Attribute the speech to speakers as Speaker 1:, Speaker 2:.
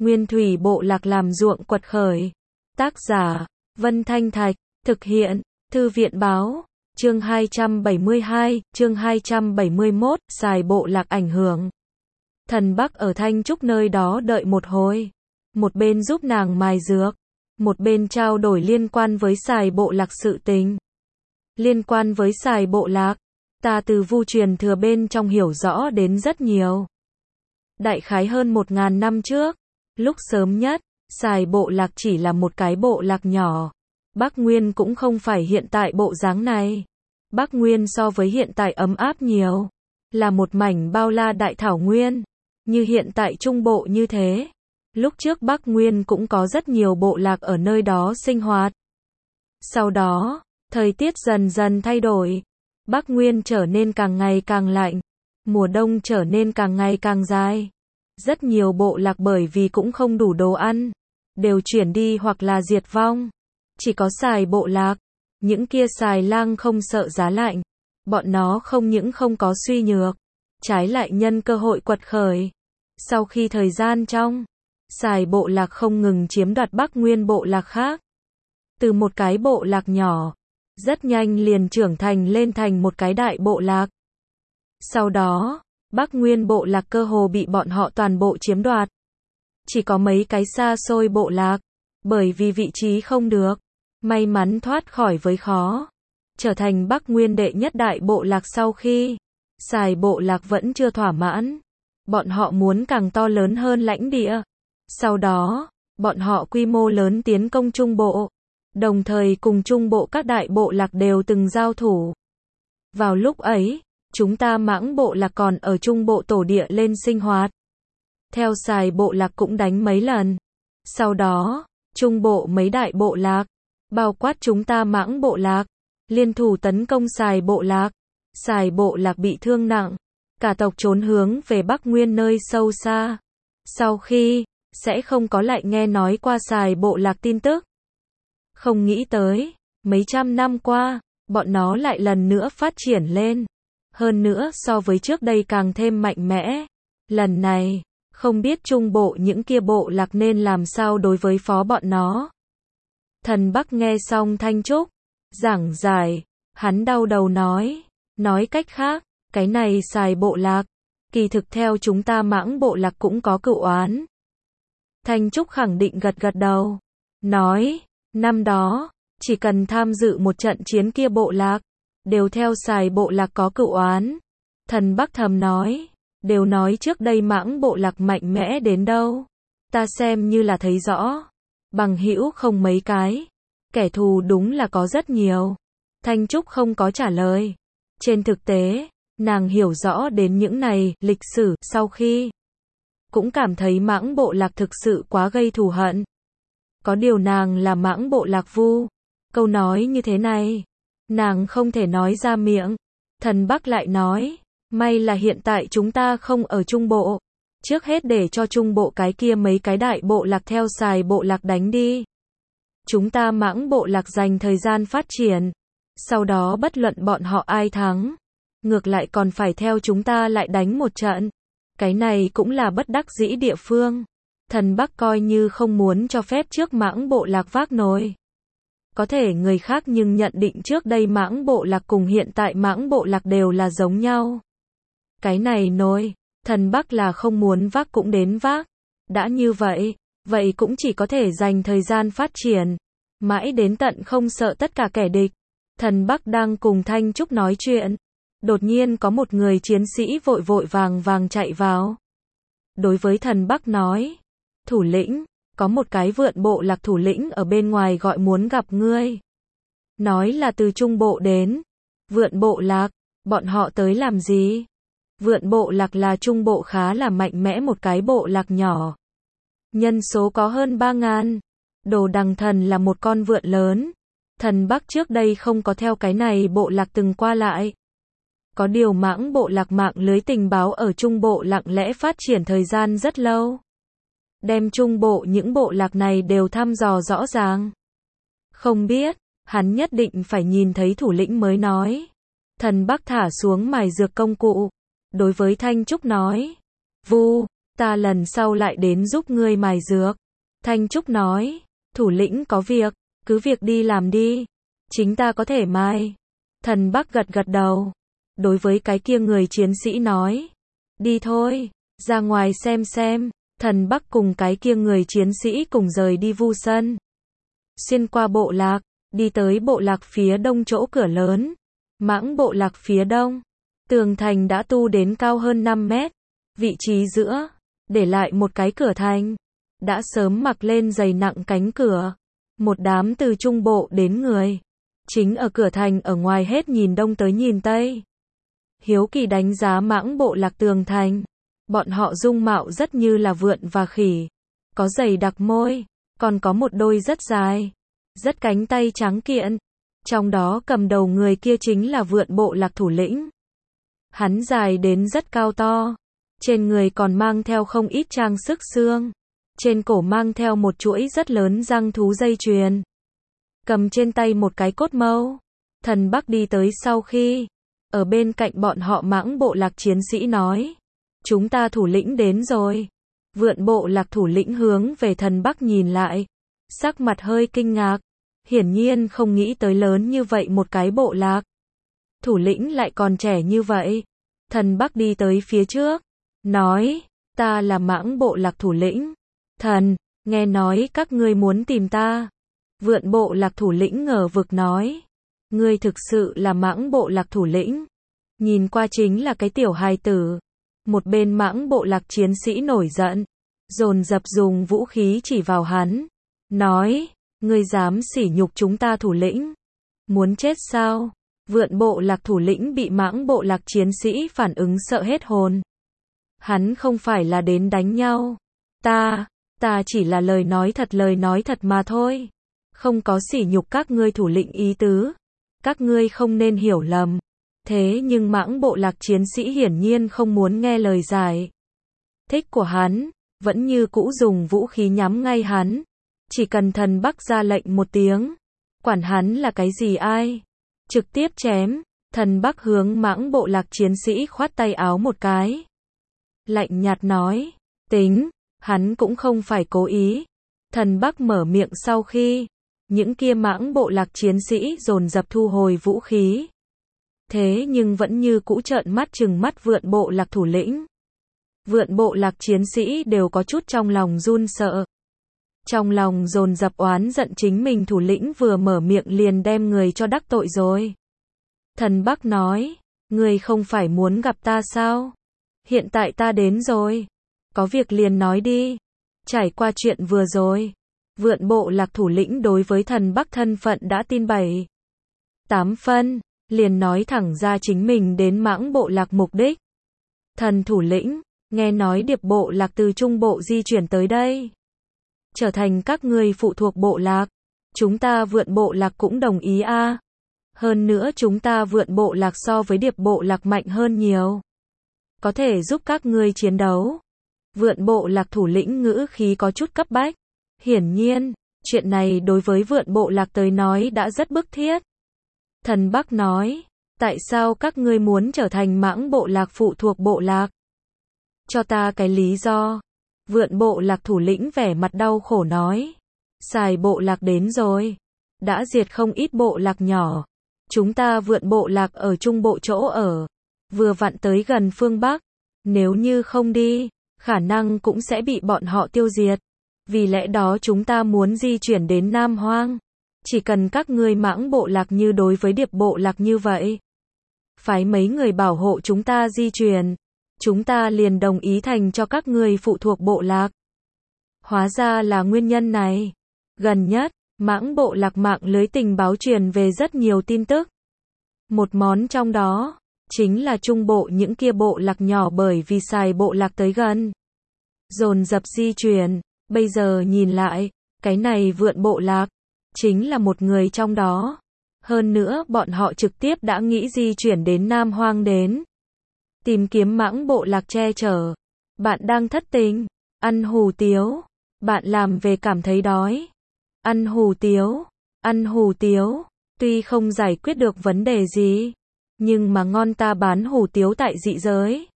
Speaker 1: Nguyên thủy bộ lạc làm ruộng quật khởi. Tác giả, Vân Thanh Thạch, thực hiện, Thư viện báo, chương 272, chương 271, xài bộ lạc ảnh hưởng. Thần Bắc ở Thanh Trúc nơi đó đợi một hồi. Một bên giúp nàng mài dược, một bên trao đổi liên quan với xài bộ lạc sự tình. Liên quan với xài bộ lạc, ta từ vu truyền thừa bên trong hiểu rõ đến rất nhiều. Đại khái hơn 1000 năm trước, lúc sớm nhất, xài bộ lạc chỉ là một cái bộ lạc nhỏ. Bắc Nguyên cũng không phải hiện tại bộ dáng này. Bắc Nguyên so với hiện tại ấm áp nhiều, là một mảnh bao la đại thảo nguyên, như hiện tại Trung Bộ như thế. Lúc trước Bắc Nguyên cũng có rất nhiều bộ lạc ở nơi đó sinh hoạt. Sau đó, thời tiết dần dần thay đổi. Bắc Nguyên trở nên càng ngày càng lạnh, mùa đông trở nên càng ngày càng dài. Rất nhiều bộ lạc bởi vì cũng không đủ đồ ăn, đều chuyển đi hoặc là diệt vong. Chỉ có xài bộ lạc, những kia xài lang không sợ giá lạnh. Bọn nó không những không có suy nhược, trái lại nhân cơ hội quật khởi. Sau khi thời gian trong, xài bộ lạc không ngừng chiếm đoạt Bắc Nguyên bộ lạc khác. Từ một cái bộ lạc nhỏ, rất nhanh liền trưởng thành lên thành một cái đại bộ lạc. Sau đó, Bắc Nguyên bộ lạc cơ hồ bị bọn họ toàn bộ chiếm đoạt. Chỉ có mấy cái xa xôi bộ lạc, bởi vì vị trí không được, may mắn thoát khỏi với khó. Trở thành Bắc Nguyên đệ nhất đại bộ lạc sau khi, xài bộ lạc vẫn chưa thỏa mãn. Bọn họ muốn càng to lớn hơn lãnh địa. Sau đó, bọn họ quy mô lớn tiến công Trung Bộ. Đồng thời cùng Trung Bộ các đại bộ lạc đều từng giao thủ. Vào lúc ấy, chúng ta Mãng bộ lạc còn ở Trung Bộ tổ địa lên sinh hoạt. Theo xài bộ lạc cũng đánh mấy lần. Sau đó, Trung Bộ mấy đại bộ lạc, bao quát chúng ta Mãng bộ lạc, liên thủ tấn công xài bộ lạc. Xài bộ lạc bị thương nặng, cả tộc trốn hướng về Bắc Nguyên nơi sâu xa. Sau khi, sẽ không có lại nghe nói qua xài bộ lạc tin tức. Không nghĩ tới, mấy trăm năm qua, bọn nó lại lần nữa phát triển lên. Hơn nữa so với trước đây càng thêm mạnh mẽ. Lần này, không biết Trung Bộ những kia bộ lạc nên làm sao đối với phó bọn nó. Thần Bắc nghe xong Thanh Trúc giảng giải, hắn đau đầu nói cách khác, cái này xài bộ lạc, kỳ thực theo chúng ta Mãng bộ lạc cũng có cựu oán. Thanh Trúc khẳng định gật gật đầu, nói, năm đó, chỉ cần tham dự một trận chiến kia bộ lạc, đều theo xài bộ lạc có cựu oán. Thần Bắc thầm nói, đều nói trước đây Mãng bộ lạc mạnh mẽ đến đâu, ta xem như là thấy rõ. Bằng hữu không mấy cái, kẻ thù đúng là có rất nhiều. Thanh Trúc không có trả lời. Trên thực tế, nàng hiểu rõ đến những này, lịch sử, sau khi cũng cảm thấy Mãng bộ lạc thực sự quá gây thù hận. Có điều nàng là Mãng bộ lạc vu. Câu nói như thế này, nàng không thể nói ra miệng. Thần Bắc lại nói, may là hiện tại chúng ta không ở Trung Bộ. Trước hết để cho Trung Bộ cái kia mấy cái đại bộ lạc theo xài bộ lạc đánh đi. Chúng ta Mãng bộ lạc dành thời gian phát triển. Sau đó bất luận bọn họ ai thắng, ngược lại còn phải theo chúng ta lại đánh một trận. Cái này cũng là bất đắc dĩ địa phương. Thần Bắc coi như không muốn cho phép trước Mãng bộ lạc vác nồi. Có thể người khác nhưng nhận định trước đây Mãng bộ lạc cùng hiện tại Mãng bộ lạc đều là giống nhau. Cái này nồi, thần Bắc là không muốn vác cũng đến vác. Đã như vậy, vậy cũng chỉ có thể dành thời gian phát triển. Mãi đến tận không sợ tất cả kẻ địch. Thần Bắc đang cùng Thanh Trúc nói chuyện. Đột nhiên có một người chiến sĩ vội vội vàng vàng chạy vào. Đối với thần Bắc nói, thủ lĩnh, có một cái vượn bộ lạc thủ lĩnh ở bên ngoài gọi muốn gặp ngươi. Nói là từ Trung Bộ đến. Vượn bộ lạc, bọn họ tới làm gì? Vượn bộ lạc là Trung Bộ khá là mạnh mẽ một cái bộ lạc nhỏ. Nhân số có hơn 3000. Đồ Đằng Thần là một con vượn lớn. Thần Bắc trước đây không có theo cái này bộ lạc từng qua lại. Có điều Mãng bộ lạc mạng lưới tình báo ở Trung Bộ lặng lẽ phát triển thời gian rất lâu. Đem Trung Bộ những bộ lạc này đều thăm dò rõ ràng. Không biết, hắn nhất định phải nhìn thấy thủ lĩnh mới nói. Thần Bắc thả xuống mài dược công cụ. Đối với Thanh Trúc nói. Vu, ta lần sau lại đến giúp ngươi mài dược. Thanh Trúc nói, thủ lĩnh có việc, cứ việc đi làm đi, chính ta có thể mài. Thần Bắc gật gật đầu, đối với cái kia người chiến sĩ nói, đi thôi, ra ngoài xem. Thần Bắc cùng cái kia người chiến sĩ cùng rời đi Vu Sân. Xuyên qua bộ lạc, đi tới bộ lạc phía đông chỗ cửa lớn. Mãng bộ lạc phía đông, tường thành đã tu đến cao hơn 5 mét. Vị trí giữa, để lại một cái cửa thành, đã sớm mặc lên dày nặng cánh cửa. Một đám từ trung bộ đến người, chính ở cửa thành ở ngoài hết nhìn đông tới nhìn tây. Hiếu kỳ đánh giá mãng bộ lạc tường thành. Bọn họ dung mạo rất như là vượn và khỉ, có dày đặc môi, còn có một đôi rất dài, rất cánh tay trắng kiện. Trong đó cầm đầu người kia chính là vượn bộ lạc thủ lĩnh. Hắn dài đến rất cao to, trên người còn mang theo không ít trang sức xương, trên cổ mang theo một chuỗi rất lớn răng thú dây chuyền, cầm trên tay một cái cốt mâu. Thần Bắc đi tới sau khi, ở bên cạnh bọn họ mãng bộ lạc chiến sĩ nói, chúng ta thủ lĩnh đến rồi. Vượn bộ lạc thủ lĩnh hướng về Thần Bắc nhìn lại, sắc mặt hơi kinh ngạc, hiển nhiên không nghĩ tới lớn như vậy một cái bộ lạc. Thủ lĩnh lại còn trẻ như vậy. Thần Bắc đi tới phía trước, nói, ta là mãng bộ lạc thủ lĩnh. Thần, nghe nói các ngươi muốn tìm ta. Vượn bộ lạc thủ lĩnh ngờ vực nói, ngươi thực sự là mãng bộ lạc thủ lĩnh. Nhìn qua chính là cái tiểu hài tử. Một bên mãng bộ lạc chiến sĩ nổi giận, dồn dập dùng vũ khí chỉ vào hắn, nói, ngươi dám sỉ nhục chúng ta thủ lĩnh, muốn chết sao? Vượn bộ lạc thủ lĩnh bị mãng bộ lạc chiến sĩ phản ứng sợ hết hồn. Hắn không phải là đến đánh nhau, ta chỉ là lời nói thật mà thôi, không có sỉ nhục các ngươi thủ lĩnh ý tứ, các ngươi không nên hiểu lầm. Thế nhưng mãng bộ lạc chiến sĩ hiển nhiên không muốn nghe lời giải thích của hắn, vẫn như cũ dùng vũ khí nhắm ngay hắn. Chỉ cần Thần Bắc ra lệnh một tiếng, quản hắn là cái gì ai, trực tiếp chém. Thần Bắc hướng mãng bộ lạc chiến sĩ khoát tay áo một cái, lạnh nhạt nói, tính, hắn cũng không phải cố ý. Thần Bắc mở miệng sau khi, những kia mãng bộ lạc chiến sĩ dồn dập thu hồi vũ khí. Thế nhưng vẫn như cũ trợn mắt trừng mắt vượn bộ lạc thủ lĩnh. Vượn bộ lạc chiến sĩ đều có chút trong lòng run sợ. Trong lòng dồn dập oán giận chính mình thủ lĩnh vừa mở miệng liền đem người cho đắc tội rồi. Thần Bắc nói, ngươi không phải muốn gặp ta sao? Hiện tại ta đến rồi. Có việc liền nói đi. Trải qua chuyện vừa rồi, vượn bộ lạc thủ lĩnh đối với Thần Bắc thân phận đã tin 7-8 phân. Liền nói thẳng ra chính mình đến mãng bộ lạc mục đích. Thần thủ lĩnh, nghe nói điệp bộ lạc từ trung bộ di chuyển tới đây, trở thành các ngươi phụ thuộc bộ lạc. Chúng ta vượn bộ lạc cũng đồng ý a. Hơn nữa chúng ta vượn bộ lạc so với điệp bộ lạc mạnh hơn nhiều, có thể giúp các ngươi chiến đấu. Vượn bộ lạc thủ lĩnh ngữ khí có chút cấp bách. Hiển nhiên, chuyện này đối với vượn bộ lạc tới nói đã rất bức thiết. Thần Bắc nói, tại sao các ngươi muốn trở thành mãng bộ lạc phụ thuộc bộ lạc? Cho ta cái lý do. Vượn bộ lạc thủ lĩnh vẻ mặt đau khổ nói, xài bộ lạc đến rồi, đã diệt không ít bộ lạc nhỏ. Chúng ta vượn bộ lạc ở trung bộ chỗ ở, vừa vặn tới gần phương Bắc. Nếu như không đi, khả năng cũng sẽ bị bọn họ tiêu diệt. Vì lẽ đó chúng ta muốn di chuyển đến Nam Hoang. Chỉ cần các ngươi mãng bộ lạc như đối với điệp bộ lạc như vậy, phái mấy người bảo hộ chúng ta di chuyển, chúng ta liền đồng ý thành cho các ngươi phụ thuộc bộ lạc. Hóa ra là nguyên nhân này. Gần nhất, mãng bộ lạc mạng lưới tình báo truyền về rất nhiều tin tức. Một món trong đó, chính là trung bộ những kia bộ lạc nhỏ bởi vì xài bộ lạc tới gần, dồn dập di chuyển. Bây giờ nhìn lại, cái này vượn bộ lạc chính là một người trong đó. Hơn nữa bọn họ trực tiếp đã nghĩ di chuyển đến Nam Hoang đến tìm kiếm mãng bộ lạc che chở. Bạn đang thất tình, ăn hủ tiếu, bạn làm về cảm thấy đói, ăn hủ tiếu, tuy không giải quyết được vấn đề gì, nhưng mà ngon. Ta bán hủ tiếu tại dị giới,